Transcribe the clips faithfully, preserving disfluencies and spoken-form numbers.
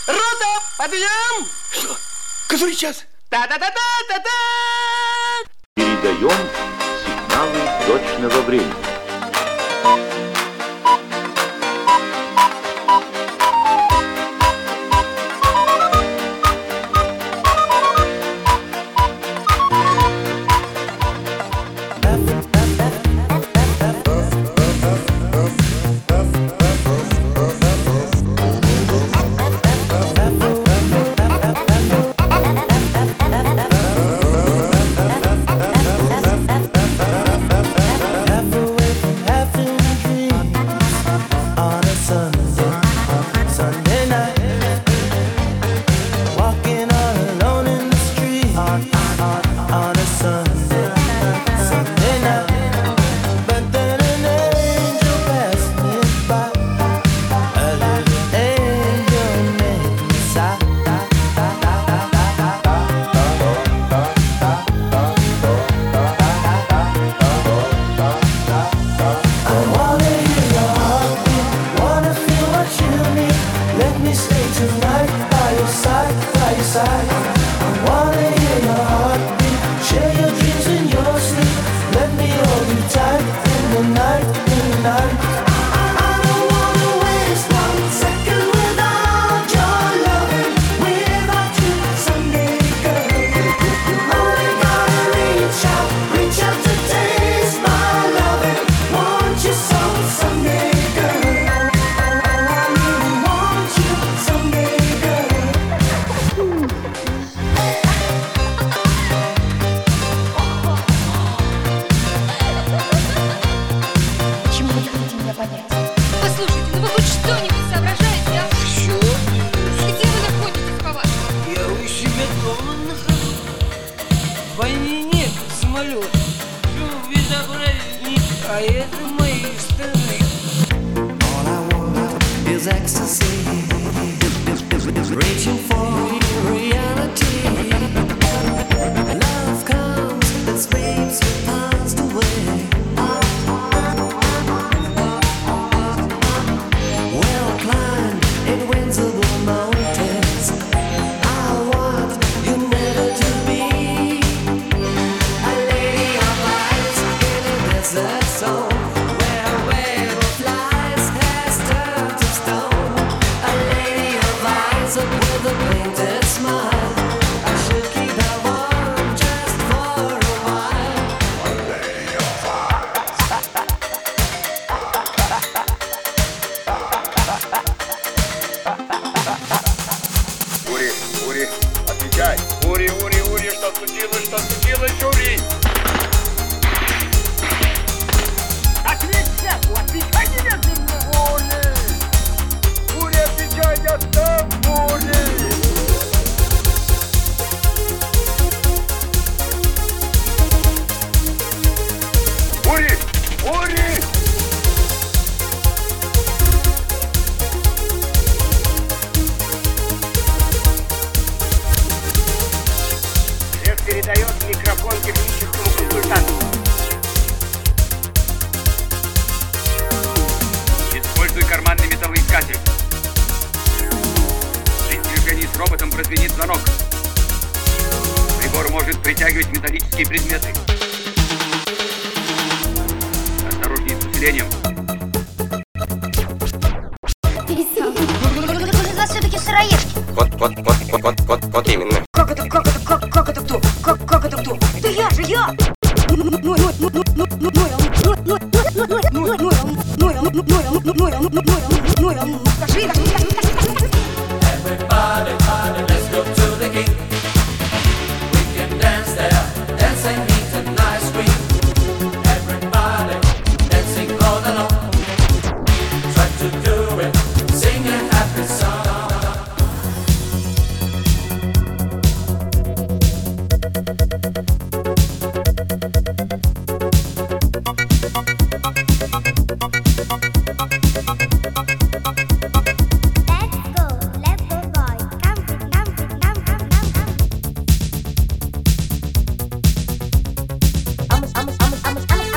Рота, подъем! Что? Который час? Та-та-та-та-та-та! Передаем сигналы точного времени.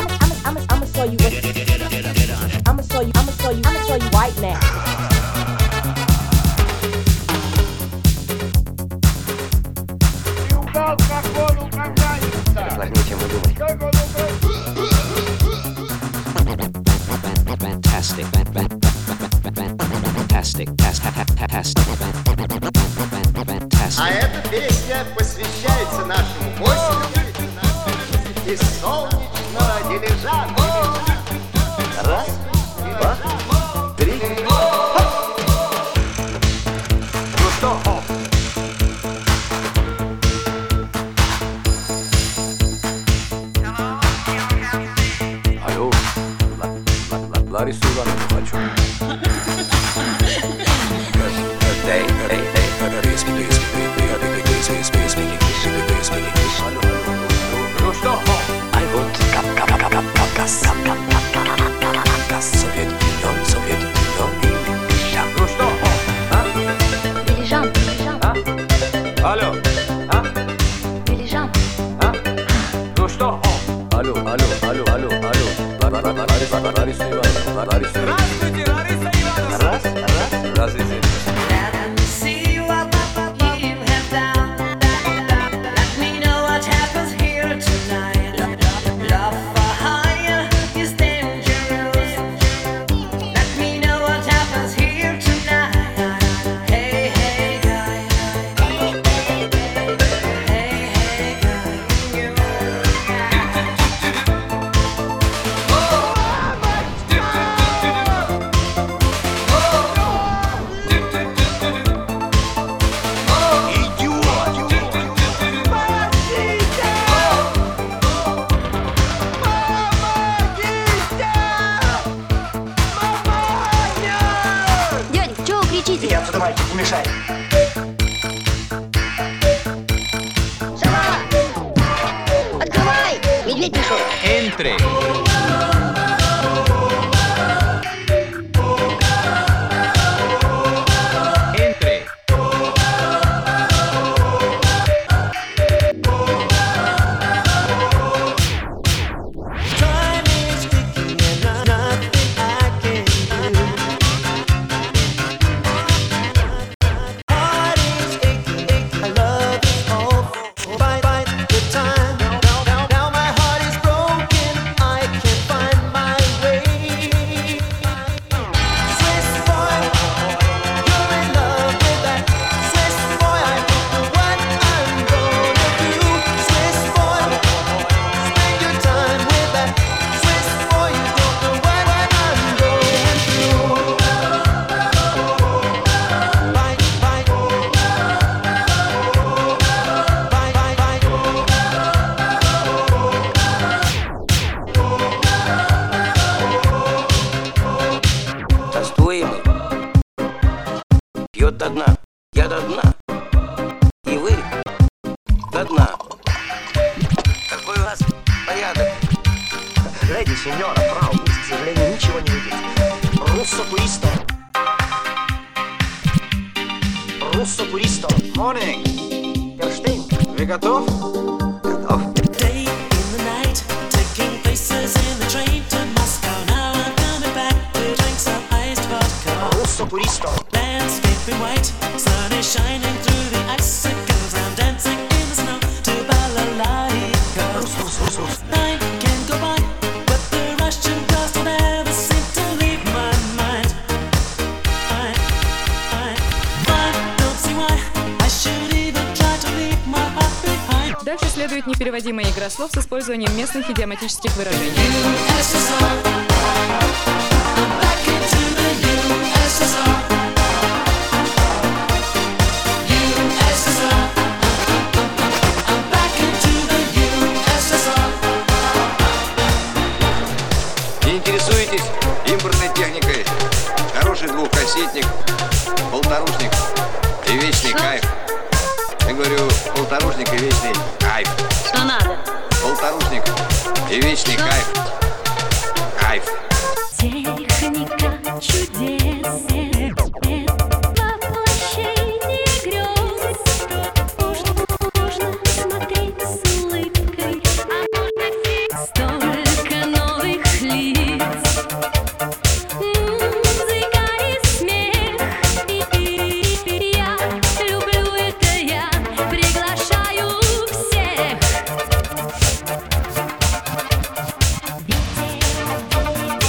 show you. I'ma show you. I'ma show you. I'ma show you right now. fantastic, fantastic. А эта песня посвящается нашему гостю из солнечного дилижанса. Раз, два, три. Ну что, Алло, Ларису Ивановну хочу. Эй, эй, эй, алло, алло. ну что, I want Кавказ, Кавказ, Совет-Юнион, Совет-Юнион или Дилижан. ну что, а? Дилижан, дилижан, А? Алло, а? дилижан. А? Ну что, Алло, алло, алло, алло, алло. Лариса, Лариса Ивановна, Лариса Ивановна. здравствуйте, Лариса Ивановна. Раз, раз, раз, извините. Дяденька, чего вы кричите? Иди отсюда, мальчик, не мешай. Сова! Открывай! Медведь пришел. Энтри. Энтри. Тоскуемый пьет до дна, я до дна, и вы до дна. Какой у вас порядок? Леди, сеньора, фрау, мы, к сожалению, ничего не видим. Руссо туристо. Руссо туристо. Morning. Эрштейн. Вы готов? Готов. Day in the night, taking places in the train to Moscow. Now I'm coming back with drinks of iced vodka. Руссо туристо. Landscape in white, sun is shining through the icicles. I'm dancing in the snow to balalaika. Рус, рус, рус, рус. Time can go by, but the Russian girls don't ever seem to leave my mind. I, I, I don't see why I should even try to leave my heart behind. Дальше следует непереводимая игра слов с использованием местных идиоматических выражений. U S S R. I'm back into the U S S R. U S S R. I'm back into the U S S R. Интересуетесь импортной техникой? Хороший двухкассетник, полторушник и вечный кайф. Я говорю, полторушник и вечный кайф. Что надо? Полторушник и вечный кайф. Кайф. Техника чудес, воплощение грез. Можно, можно смотреть с улыбкой, столько новых лиц. Музыка и смех. Я люблю это, я приглашаю всех.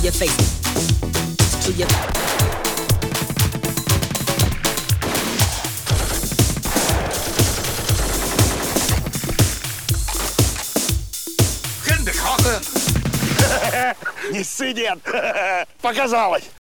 your face, to your Не ссы, дед! Показалось!